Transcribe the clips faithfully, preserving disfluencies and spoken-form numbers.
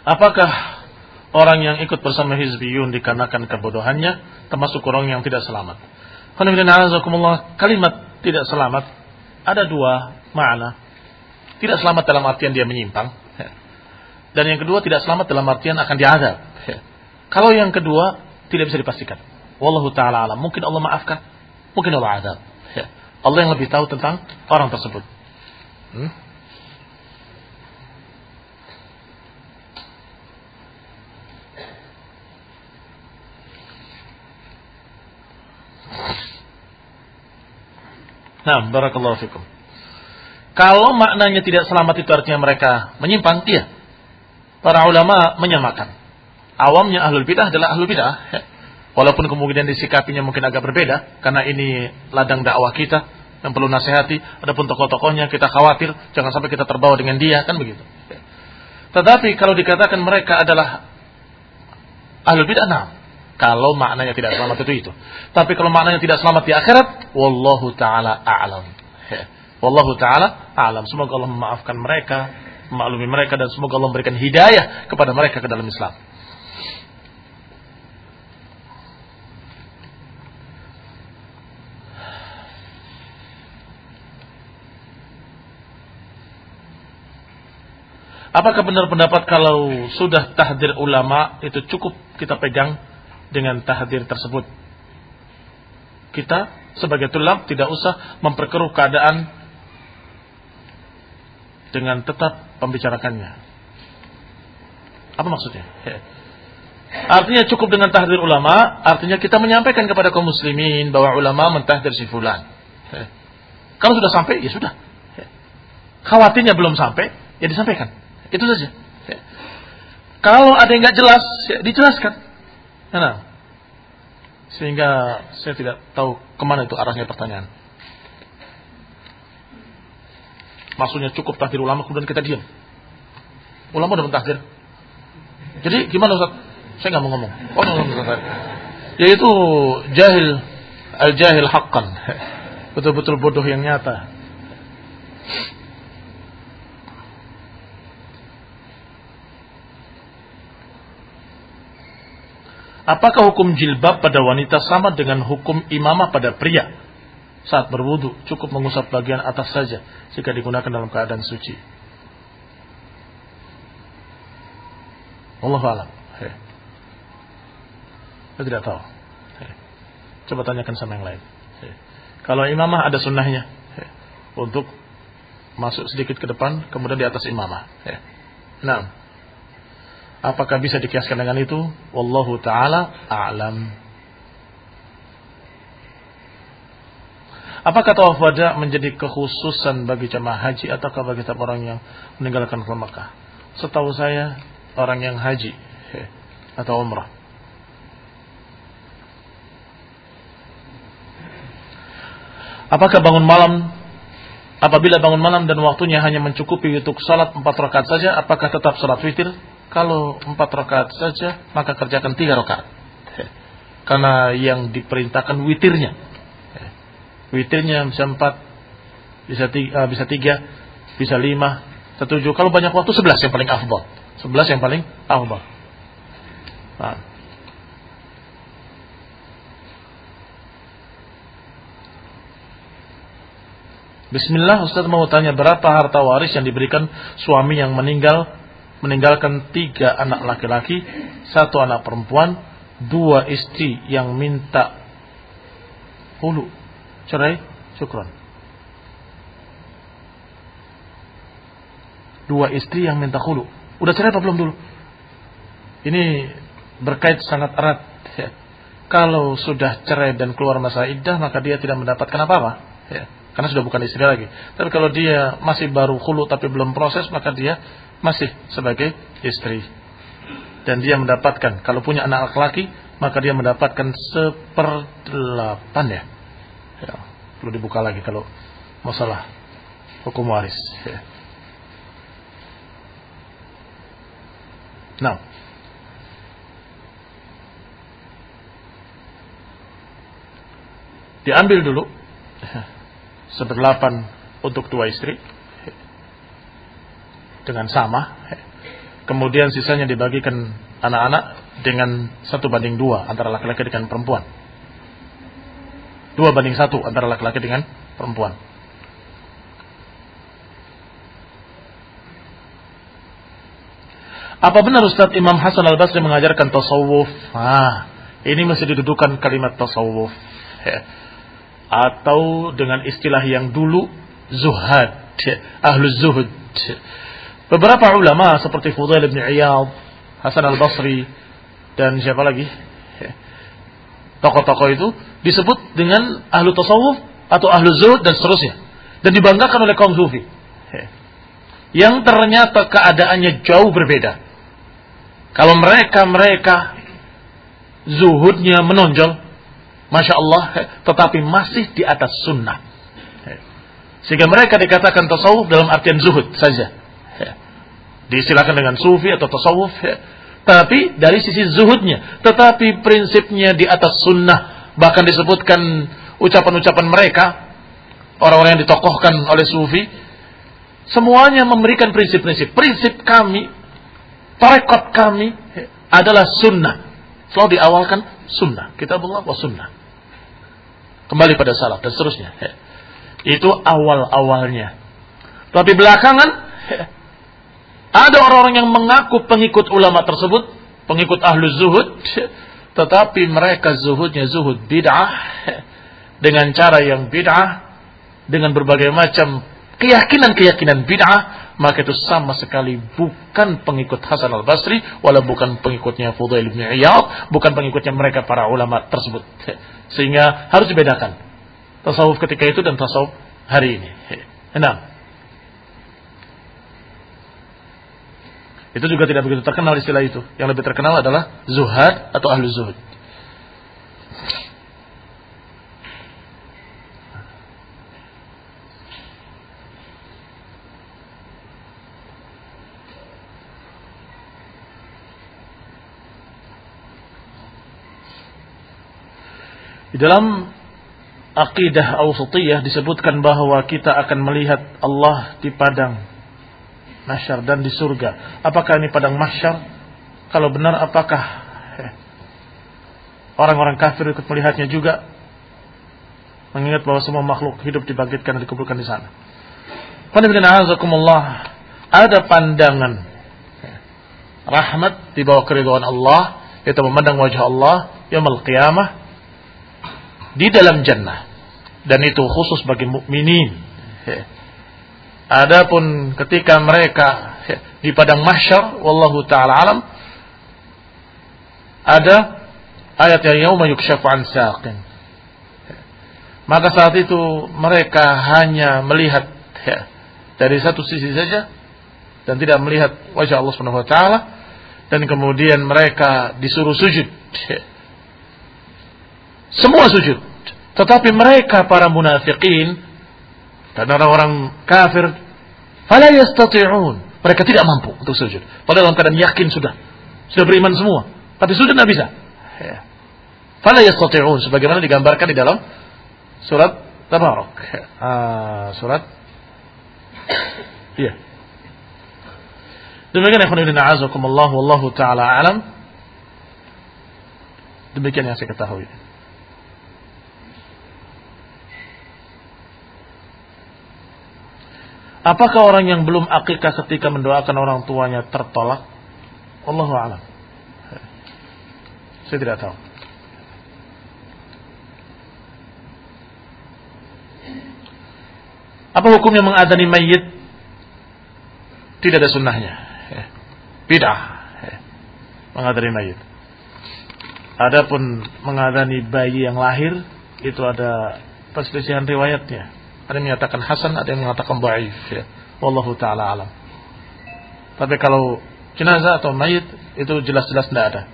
Apakah orang yang ikut bersama Hizbiyun dikarenakan kebodohannya termasuk orang yang tidak selamat? Kalimat tidak selamat ada dua makna. Tidak selamat dalam artian dia menyimpang, dan yang kedua tidak selamat dalam artian akan diazab. Kalau yang kedua tidak bisa dipastikan. Wallahu ta'ala alam. Mungkin Allah maafkan, mungkin Allah azab. Allah yang lebih tahu tentang orang tersebut. Hmm? Nah, barakallahu fikum. Kalau maknanya tidak selamat itu artinya mereka menyimpang, iya. Para ulama menyamakan. Awamnya ahlul bidah adalah ahlul bidah. Walaupun kemudian disikapinya mungkin agak berbeda, karena ini ladang dakwah kita yang perlu nasihati. Adapun tokoh-tokohnya kita khawatir jangan sampai kita terbawa dengan dia, kan begitu. Tetapi kalau dikatakan mereka adalah ahlul bidah, nah, kalau maknanya tidak selamat itu itu. Tapi kalau maknanya tidak selamat di akhirat, wallahu taala a'lam. Wallahu taala a'lam. Semoga Allah memaafkan mereka, memaklumi mereka, dan semoga Allah memberikan hidayah kepada mereka ke dalam Islam. Apakah benar pendapat kalau sudah tahdir ulama itu cukup kita pegang dengan tahdir tersebut? Kita sebagai tulab tidak usah memperkeruh keadaan dengan tetap membicarakannya. Apa maksudnya? Artinya cukup dengan tahdir ulama, artinya kita menyampaikan kepada kaum muslimin bahwa ulama mentahdir si fulan. Kalau sudah sampai, ya sudah. Khawatirnya belum sampai, ya disampaikan. Itu saja. Kalau ada yang nggak jelas, ya dijelaskan. Nah, sehingga saya tidak tahu kemana itu arahnya pertanyaan. Maksudnya cukup tahdir ulama kemudian kita diam. Ulama udah mentahdir. Jadi gimana Ustaz? Saya nggak mau ngomong. Oh, ngomong Ustaz. Yaitu jahil, al-jahil haqqan. Betul-betul bodoh yang nyata. Apakah hukum jilbab pada wanita sama dengan hukum imamah pada pria? Saat berwudu cukup mengusap bagian atas saja jika digunakan dalam keadaan suci. Wallahu a'lam. Saya tidak tahu. Coba tanyakan sama yang lain. Kalau imamah ada sunnahnya untuk masuk sedikit ke depan kemudian di atas imamah. Nah, apakah bisa dikiaskan dengan itu? Wallahu ta'ala a'lam. Apakah tawaf wada menjadi kekhususan bagi jemaah haji ataukah bagi setiap orang yang meninggalkan ke Mekah? Setahu saya orang yang haji atau umrah. Apakah bangun malam, apabila bangun malam dan waktunya hanya mencukupi untuk salat empat rakaat saja, apakah tetap salat witir? Kalau empat rakaat saja, maka kerjakan tiga rakaat. Karena yang diperintahkan witirnya. Witirnya bisa empat, bisa tiga, bisa tiga, bisa lima, setuju. Kalau banyak waktu sebelas yang paling afdal. Sebelas yang paling afdal. Nah. Bismillah, Ustaz mau tanya berapa harta waris yang diberikan suami yang meninggal meninggalkan tiga anak laki-laki, satu anak perempuan, dua istri yang minta hulu, cerai, syukron. Dua istri yang minta hulu. Udah cerai apa belum dulu? Ini berkait sangat erat. Ya. Kalau sudah cerai dan keluar masa iddah, maka dia tidak mendapatkan apa-apa. Ya. Karena sudah bukan istri lagi. Tapi kalau dia masih baru hulu tapi belum proses, maka dia masih sebagai istri. Dan dia mendapatkan, kalau punya anak laki-laki, maka dia mendapatkan seperdelapan ya. Ya, perlu dibuka lagi kalau masalah hukum waris. Ya. Nah, diambil dulu seperdelapan untuk dua istri dengan sama. kemudian sisanya dibagikan anak-anak dengan satu banding dua antara laki-laki dengan perempuan. Dua banding satu antara laki-laki dengan perempuan. Apa benar Ustaz Imam Hasan Al-Basri mengajarkan tasawuf? Ah, ini masih didudukan kalimat tasawuf. Ya. Atau dengan istilah yang dulu zuhad, ya. Ahlul zuhud. Beberapa ulama seperti Fudail bin Iyad, Hasan Al-Basri, dan siapa lagi? Ya. Tokoh-tokoh itu disebut dengan ahlu tasawuf atau ahlu zuhud dan seterusnya. Dan dibanggakan oleh kaum sufi. Ya. Yang ternyata keadaannya jauh berbeda. Kalau mereka-mereka zuhudnya menonjol, Masya Allah, tetapi masih di atas sunnah. Sehingga mereka dikatakan tasawuf dalam artian zuhud saja. Diistilahkan dengan sufi atau tasawuf. Tapi dari sisi zuhudnya, tetapi prinsipnya di atas sunnah. Bahkan disebutkan ucapan-ucapan mereka, orang-orang yang ditokohkan oleh sufi, semuanya memberikan prinsip-prinsip. Prinsip kami, tarekat kami adalah sunnah. Selalu diawalkan sunnah. Kitabullah wa sunnah. Kembali pada salaf dan seterusnya. Itu awal-awalnya. Tapi belakangan ada orang-orang yang mengaku pengikut ulama tersebut, pengikut ahlu zuhud, tetapi mereka zuhudnya zuhud bid'ah, dengan cara yang bid'ah, dengan berbagai macam keyakinan-keyakinan bid'ah, maka itu sama sekali bukan pengikut Hasan Al-Basri, wala bukan pengikutnya Fudail bin Iyad, bukan pengikutnya mereka para ulama tersebut. Sehingga harus dibedakan tasawuf ketika itu dan tasawuf hari ini. Enam. Itu juga tidak begitu terkenal istilah itu. Yang lebih terkenal adalah zuhad atau ahlu zuhud. Di dalam aqidah awsatiyah disebutkan bahwa kita akan melihat Allah di padang mahsyar dan di surga. Apakah ini padang mahsyar? Kalau benar, apakah orang-orang kafir ikut melihatnya juga? Mengingat bahwa semua makhluk hidup dibangkitkan dan dikumpulkan di sana. Ada pandangan rahmat di bawah keridhaan Allah, yaitu memandang wajah Allah yaumul qiyamah di dalam jannah, dan itu khusus bagi mukminin. Adapun ketika mereka di padang mahsyar, wallahu taala alam, ada ayat yang yauma yukshafu an saqin. Maka saat itu mereka hanya melihat dari satu sisi saja dan tidak melihat wajah Allah Subhanahu wa taala, dan kemudian mereka disuruh sujud. Semua sujud. Tetapi mereka para munafikin dan orang-orang kafir, fala yastati'un, mereka tidak mampu untuk sujud. Padahal dalam keadaan yakin sudah sudah beriman semua, tapi sujud tidak bisa. Fala yastati'un, sebagaimana digambarkan di dalam surat Tabarak. Ah, surat iya. Demikian ikhwan fillah azakumullah, wallahu taala alam. Demikian yang saya ketahui. Apakah orang yang belum akikah ketika mendoakan orang tuanya tertolak? Wallahu a'lam. Saya tidak tahu. Apa hukumnya mengadani mayit? Tidak ada sunnahnya. Bid'ah mengadani mayit. Adapun mengadani bayi yang lahir, itu ada perselisihan riwayatnya. Ada yang menyatakan hasan, ada yang mengatakan dhaif, ya. Wallahu taala alam. Tapi kalau jenazah atau mayit itu jelas-jelas tidak ada.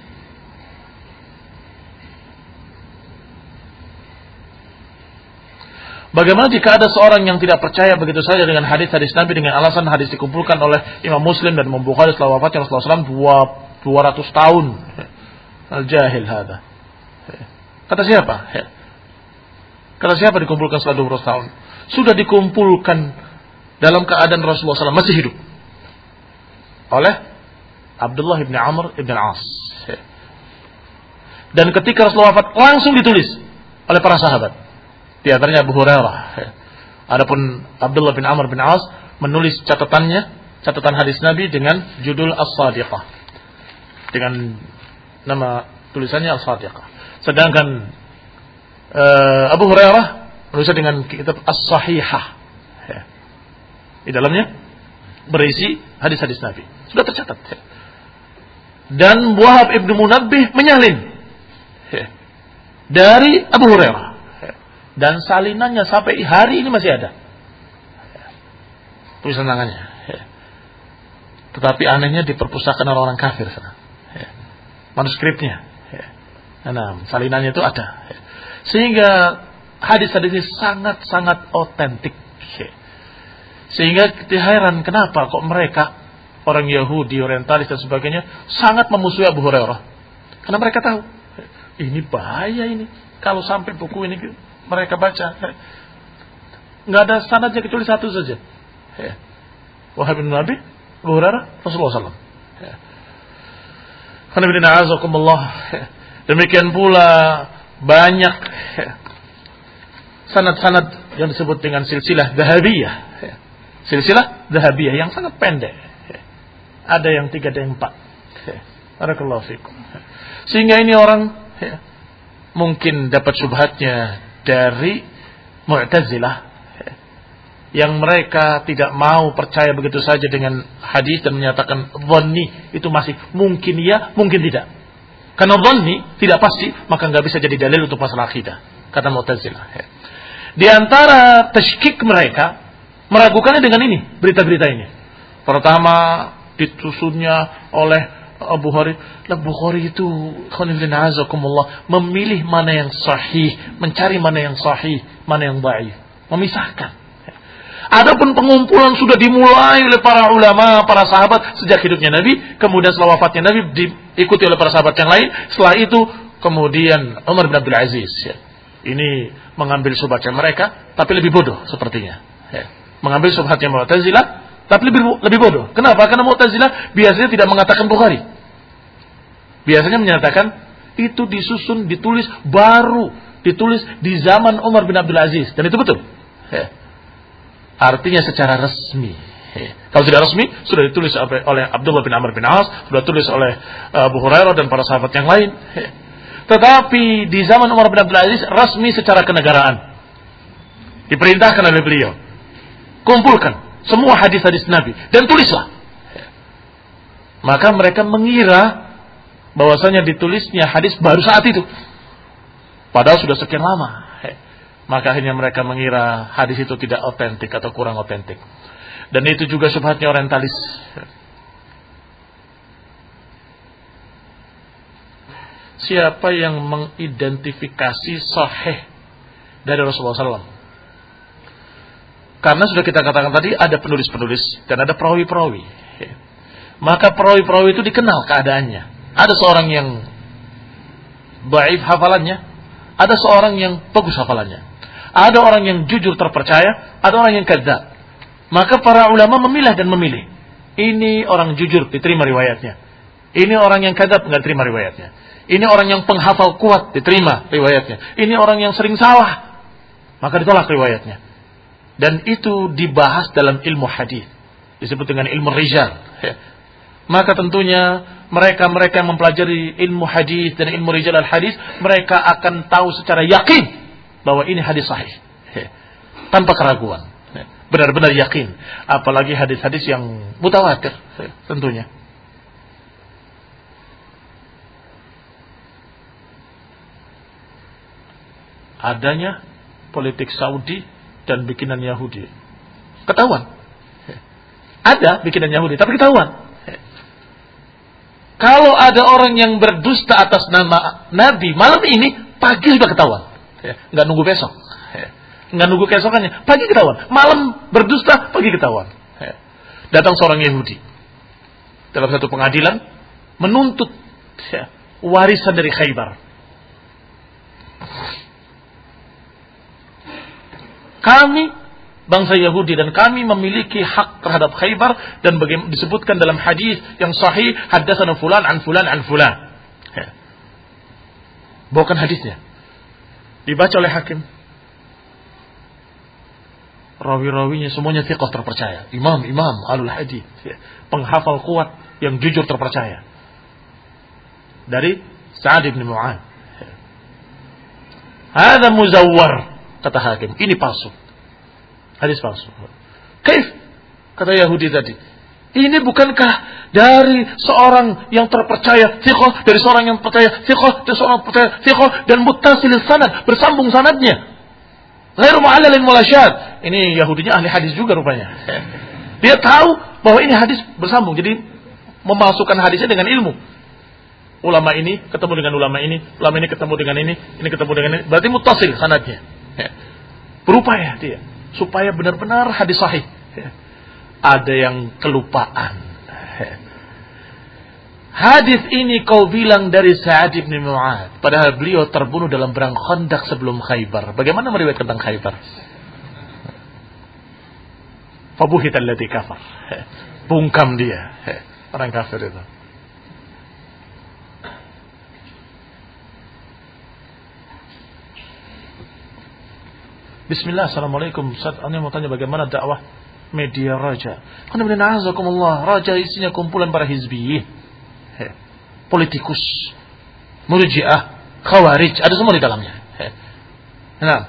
Bagaimana jika ada seorang yang tidak percaya begitu saja dengan hadis-hadis Nabi dengan alasan hadis dikumpulkan oleh Imam Muslim dan Imam Bukhari setelah wafatnya Rasulullah shallallahu alaihi wasallam dua ratus tahun? Al-jahil hada. Kata siapa? Kata siapa dikumpulkan setelah dua ratus tahun? Sudah dikumpulkan dalam keadaan Rasulullah shallallahu alaihi wasallam masih hidup oleh Abdullah bin Amr bin As. Dan ketika Rasulullah wafat langsung ditulis oleh para sahabat. Di antaranya Abu Hurairah. Adapun Abdullah bin Amr bin As menulis catatannya, catatan hadis Nabi dengan judul As-Sadiqah. Dengan nama tulisannya As-Sadiqah. Sedangkan uh, Abu Hurairah menulisnya dengan kitab As-Sahihah. Di dalamnya berisi hadis-hadis Nabi. Sudah tercatat. Dan Wahab ibnu Munabbih menyalin dari Abu Hurairah. Dan salinannya sampai hari ini masih ada. Tulisan tangannya. Tetapi anehnya di perpustakaan orang-orang kafir sana. Manuskripnya. Nah, salinannya itu ada. Sehingga hadis-hadis ini sangat-sangat otentik. Sehingga kita heran kenapa kok mereka orang Yahudi, orientalis dan sebagainya sangat memusuhi Abu Hurairah. Karena mereka tahu ini bahaya ini kalau sampai buku ini mereka baca. Nggak ada sanadnya kecuali satu saja. Wahab bin Nabi, Abu Hurairah, Rasulullah sallallahu alaihi wasallam. Demikian pula banyak sanad-sanad yang disebut dengan silsilah Dhahabiyah. Silsilah Dhahabiyah yang sangat pendek. Ada yang tiga, ada yang empat. Barakallahu fikum. Sehingga ini orang mungkin dapat syubhatnya dari Mu'tazilah yang mereka tidak mau percaya begitu saja dengan hadis dan menyatakan dhanni itu masih mungkin ya, mungkin tidak. Karena dhanni tidak pasti, maka nggak bisa jadi dalil untuk masalah akidah, kata Mu'tazilah. Di antara tashkik mereka meragukannya dengan ini, berita-berita ini. Pertama ditusunnya oleh Abu Bukhari, Abu Bukhari itu memilih mana yang sahih, mencari mana yang sahih, mana yang dhaif, memisahkan. Adapun pengumpulan sudah dimulai oleh para ulama, para sahabat sejak hidupnya Nabi, kemudian setelah wafatnya Nabi diikuti oleh para sahabat yang lain. Setelah itu kemudian Umar bin Abdul Aziz. Ya. Ini mengambil subhatnya mereka, tapi lebih bodoh sepertinya. Ya. Mengambil subhatnya Mu'tazilah, tapi lebih lebih bodoh. Kenapa? Karena Mu'tazilah biasanya tidak mengatakan Bukhari. Biasanya menyatakan itu disusun, ditulis baru, ditulis di zaman Umar bin Abdul Aziz, dan itu betul. Ya. Artinya secara resmi. Ya. Kalau tidak resmi, sudah ditulis oleh Abdullah bin Amr bin As, sudah ditulis oleh Abu Hurairah dan para sahabat yang lain. Ya. Tetapi di zaman Umar bin Abdul Aziz resmi secara kenegaraan. Diperintahkan oleh beliau. Kumpulkan semua hadis-hadis Nabi dan tulislah. Maka mereka mengira bahwasanya ditulisnya hadis baru saat itu, padahal sudah sekian lama. Maka akhirnya mereka mengira hadis itu tidak otentik atau kurang otentik. Dan itu juga syubhatnya orientalis. Siapa yang mengidentifikasi sahih dari Rasulullah sallallahu alaihi wasallam? Karena sudah kita katakan tadi ada penulis-penulis dan ada perawi-perawi. Maka perawi-perawi itu dikenal keadaannya. Ada seorang yang dhaif hafalannya, ada seorang yang bagus hafalannya. Ada orang yang jujur terpercaya, ada orang yang kadzdzab. Maka para ulama memilah dan memilih. Ini orang jujur diterima riwayatnya. Ini orang yang kadzdzab enggak diterima riwayatnya. Ini orang yang penghafal kuat diterima riwayatnya. Ini orang yang sering salah, maka ditolak riwayatnya. Dan itu dibahas dalam ilmu hadis, disebut dengan ilmu rijal. Maka tentunya mereka-mereka yang mempelajari ilmu hadis dan ilmu rijal al-hadis, mereka akan tahu secara yakin bahwa ini hadis sahih, tanpa keraguan, benar-benar yakin. Apalagi hadis-hadis yang mutawatir, tentunya. Adanya politik Saudi dan bikinan Yahudi, ketahuan. Ada bikinan Yahudi, tapi ketahuan. Kalau ada orang yang berdusta atas nama Nabi malam ini, pagi sudah ketahuan. Nggak nunggu besok, nggak nunggu keesokannya, pagi ketahuan. Malam berdusta, pagi ketahuan. Datang seorang Yahudi dalam satu pengadilan menuntut warisan dari Khaybar. Kami bangsa Yahudi dan kami memiliki hak terhadap Khaybar, dan bagaimana disebutkan dalam hadis yang sahih, haddatsana fulan an fulan an fulan. Ya. Bawakan hadisnya. Dibaca oleh hakim. Rawi-rawinya semuanya thiqah terpercaya. Imam-imam alul hadis, ya. Penghafal kuat yang jujur terpercaya. Dari Sa'ad bin Mu'adz. Ya. Hadza muzawwar, kata hakim. Ini palsu. Hadis palsu. Kaif? Kata Yahudi tadi. Ini bukankah dari seorang yang terpercaya thiqah, dari seorang yang percaya thiqah, dari seorang percaya thiqah, dan muttasil sanad, bersambung sanadnya. Ghairu mu'allalin walasyad. Ini Yahudinya ahli hadis juga rupanya. Dia tahu bahwa ini hadis bersambung. Jadi memasukkan hadisnya dengan ilmu. Ulama ini ketemu dengan ulama ini, ulama ini ketemu dengan ini, ini ketemu dengan ini. Berarti muttasil sanadnya. Berupaya dia supaya benar-benar hadis sahih. Ada yang kelupaan. Hadis ini kau bilang dari Sa'ad bin Mu'adz, padahal beliau terbunuh dalam perang Khandaq sebelum Khaybar. Bagaimana meriwayatkan tentang Khaybar? Fabuhital ladzi kafar. Bungkam dia, orang kafir itu. Bismillah, assalamualaikum. Ustaz, saya mau tanya bagaimana dakwah media Raja. Raja isinya kumpulan para hizbiyin, politikus, murji'ah, khawarij, ada semua di dalamnya. Nah,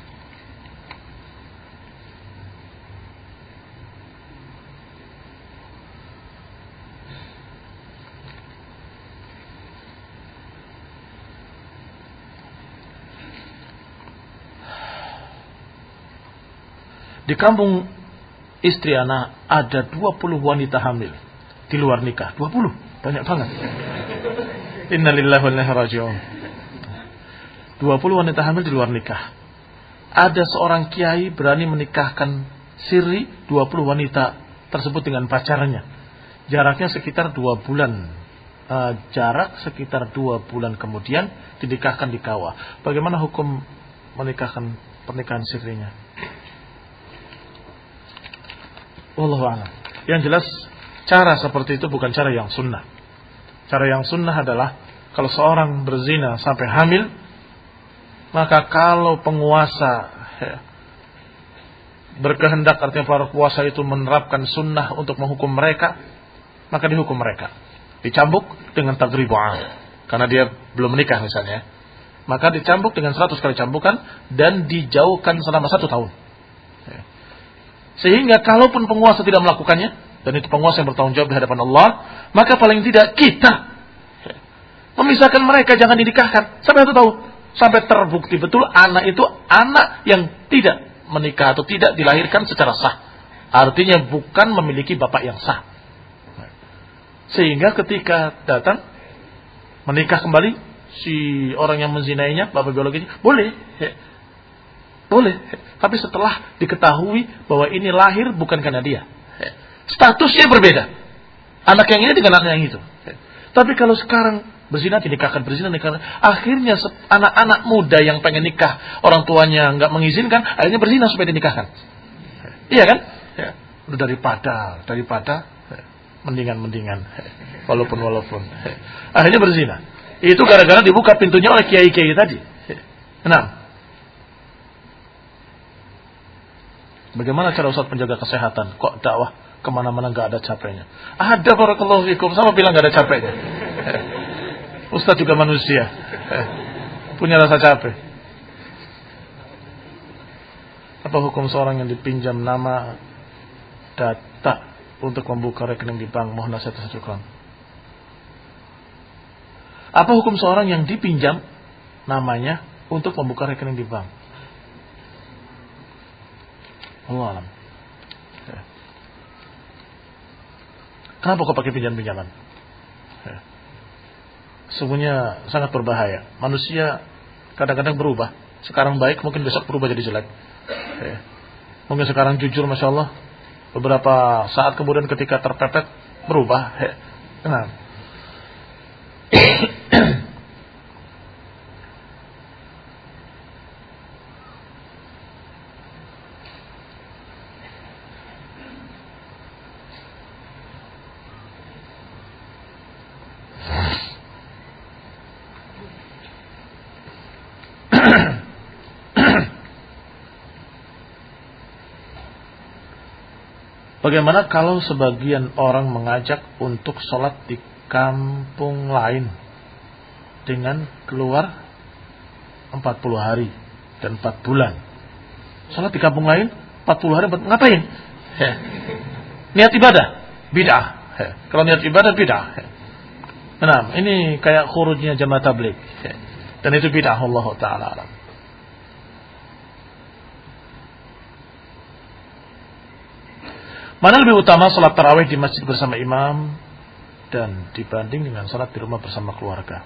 di kampung istri anak ada dua puluh wanita hamil di luar nikah. dua puluh, banyak banget. Innalillahi wa inna ilaihi raji'un. dua puluh wanita hamil di luar nikah. Ada seorang kiai berani menikahkan siri dua puluh wanita tersebut dengan pacarnya. Jaraknya sekitar dua bulan. Uh, jarak sekitar dua bulan kemudian dinikahkan di kawah. Bagaimana hukum menikahkan pernikahan sirinya? Wallahu a'lam. Yang jelas cara seperti itu bukan cara yang sunnah. Cara yang sunnah adalah kalau seorang berzina sampai hamil, maka kalau penguasa ya, berkehendak, artinya para penguasa itu menerapkan sunnah untuk menghukum mereka, maka dihukum mereka. Dicambuk dengan tagribu'an, karena dia belum menikah misalnya, maka dicambuk dengan seratus kali cambukan dan dijauhkan selama satu tahun. Sehingga kalaupun penguasa tidak melakukannya, dan itu penguasa yang bertanggung jawab di hadapan Allah, maka paling tidak kita memisahkan mereka, jangan dinikahkan sampai satu tahun, sampai terbukti betul anak itu anak yang tidak menikah atau tidak dilahirkan secara sah, artinya bukan memiliki bapak yang sah. Sehingga ketika datang menikah kembali si orang yang menzinainya, bapak biologinya, boleh, boleh, tapi setelah diketahui bahwa ini lahir bukan karena dia, statusnya berbeda, anak yang ini dengan anak yang itu. Tapi kalau sekarang berzina dinikahkan, berzina dinikahkan, akhirnya anak-anak muda yang pengen nikah, orang tuanya nggak mengizinkan, akhirnya berzina supaya dinikahkan. Iya kan? Ya. Udah daripada daripada mendingan-mendingan, walaupun walaupun akhirnya berzina. Itu gara-gara dibuka pintunya oleh kiai-kiai tadi. Nah, bagaimana cara Ustaz menjaga kesehatan? Kok dakwah kemana-mana nggak ada capeknya? Ada, barakallahu fikum, sama bilang nggak ada capeknya. Ustaz juga manusia, punya rasa capek. Apa hukum seorang yang dipinjam nama data untuk membuka rekening di bank? Mohon nasihat dan syukran. Apa hukum seorang yang dipinjam namanya untuk membuka rekening di bank? Allah alam. Kenapa kok pakai pinjam-pinjaman? Sungguhnya sangat berbahaya. Manusia kadang-kadang berubah. Sekarang baik, mungkin besok berubah jadi jelek. Mungkin sekarang jujur, Masya Allah, beberapa saat kemudian ketika terpepet berubah. Nah, Bagaimana kalau sebagian orang mengajak untuk sholat di kampung lain dengan keluar empat puluh hari dan empat bulan. Sholat di kampung lain empat puluh hari ngapain? He. Niat ibadah bid'ah. He. Kalau niat ibadah bid'ah. He. Nah, ini kayak khurujnya jamaah tabligh. He. Dan itu bid'ah, Allah taala alam. Mana lebih utama salat tarawih di masjid bersama imam dan dibanding dengan salat di rumah bersama keluarga?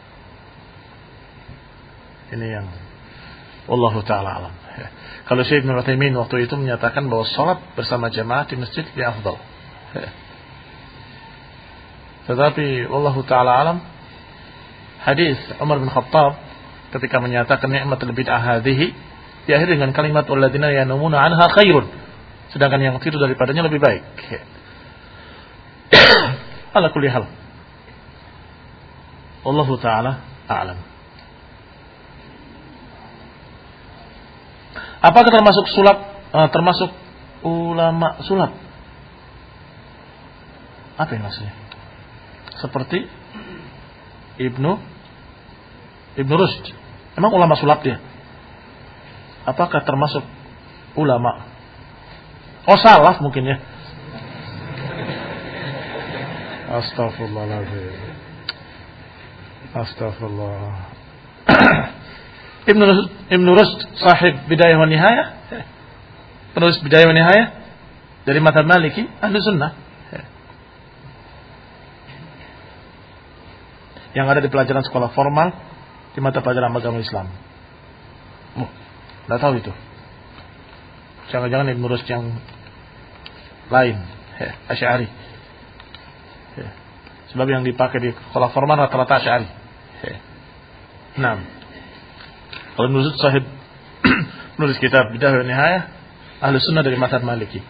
Ini yang Allah taala alam. Kalau Syekh Ibnu Utsaimin waktu itu menyatakan bahwa salat bersama jamaah di masjid lebih afdal. Tetapi Allah taala alam, hadis Umar bin Khattab ketika menyatakan nikmatul bid'ah hadhihi diakhiri dengan kalimat walladzina yanumuna anha khairun, sedangkan yang tidur daripadanya lebih baik. Ala kulli hal, Allah taala a'lam. Apakah termasuk sulap, uh, termasuk ulama sulap? Apa yang maksudnya? Seperti Ibnu Ibnu Rushd, emang ulama sulap dia? Apakah termasuk ulama? Oh, salaf mungkin ya. Astaghfirullahaladzim. Astaghfirullah. Ibnu Ibnu Rushd sahib Bidayah wa Nihayah, penulis Bidayah wa Nihayah dari mazhab Maliki, ahli sunnah, yang ada di pelajaran sekolah formal di mata pelajaran agama Islam. Oh, nggak tahu itu. Jangan-jangan Ibnu Rushd yang lain, Asy'ari. Sebab yang dipakai di sekolah formal rata-rata Asy'ari. Nah, kalau Ibnu Rushd sahib menulis kitab Bidayah wa Nihayah, ahli sunnah dari mazhab Maliki.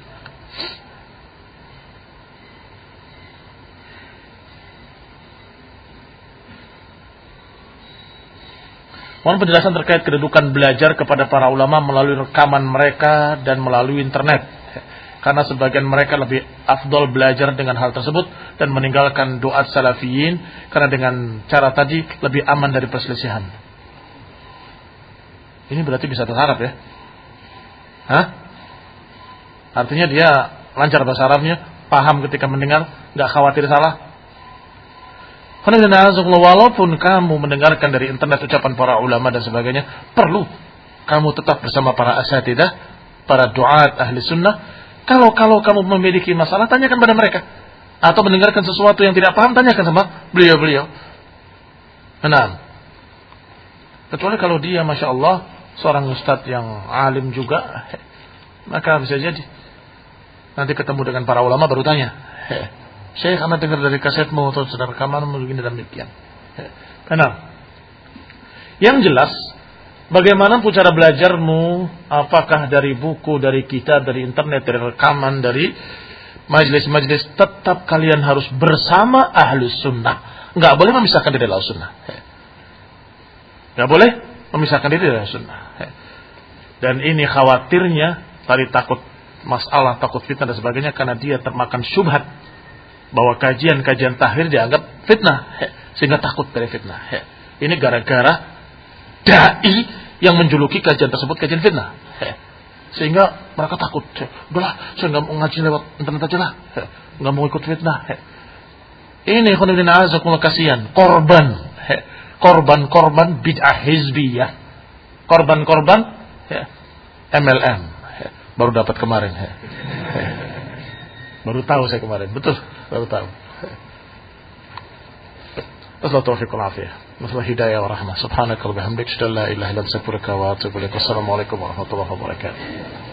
Mohon penjelasan terkait kedudukan belajar kepada para ulama melalui rekaman mereka dan melalui internet. Karena sebagian mereka lebih afdol belajar dengan hal tersebut dan meninggalkan doa salafiyin karena dengan cara tadi lebih aman dari perselisihan. Ini berarti bisa bahasa Arab ya? Hah? Artinya dia lancar bahasa Arabnya, paham ketika mendengar, nggak khawatir salah. Walaupun kamu mendengarkan dari internet ucapan para ulama dan sebagainya, perlu kamu tetap bersama para asatidah, para duat ahli sunnah. Kalau kalau kamu memiliki masalah, tanyakan pada mereka. Atau mendengarkan sesuatu yang tidak paham, tanyakan sama beliau-beliau. Nah, kecuali kalau dia, masya Allah, seorang ustadz yang alim juga, maka bisa jadi nanti ketemu dengan para ulama baru tanya, Syekh, anda dengar dari kasetmu atau sedang rekamanmu begini dan demikian. Benar. Yang jelas, bagaimanapun cara belajarmu, apakah dari buku, dari kitab, dari internet, dari rekaman, dari majelis-majelis, tetap kalian harus bersama ahli sunnah. Nggak boleh memisahkan diri dari ahli sunnah. Nggak boleh memisahkan diri dari sunnah. Dan ini khawatirnya tadi takut masalah, takut fitnah dan sebagainya, karena dia termakan syubhat bahwa kajian-kajian tahrir dianggap fitnah, sehingga takut dari fitnah. Ini gara-gara dai yang menjuluki kajian tersebut kajian fitnah, sehingga mereka takut. Udahlah, saya nggak mau ngaji lewat internet aja lah, nggak mau ikut fitnah. Ini khonibin azakumullah, kasihan korban. Korban-korban bid'ah hizbiyah, korban-korban ya, M L M, ya, baru dapat kemarin, ya. Baru tahu saya kemarin, betul, baru tahu. Assalamualaikum warahmatullahi wabarakatuh. Masalah hidayah wa rahmah. Subhanakallahumma wa bihamdika, asyhadu an la ilaha illa anta, astaghfiruka wa atubu ilaik. Wassalamualaikum warahmatullahi wabarakatuh.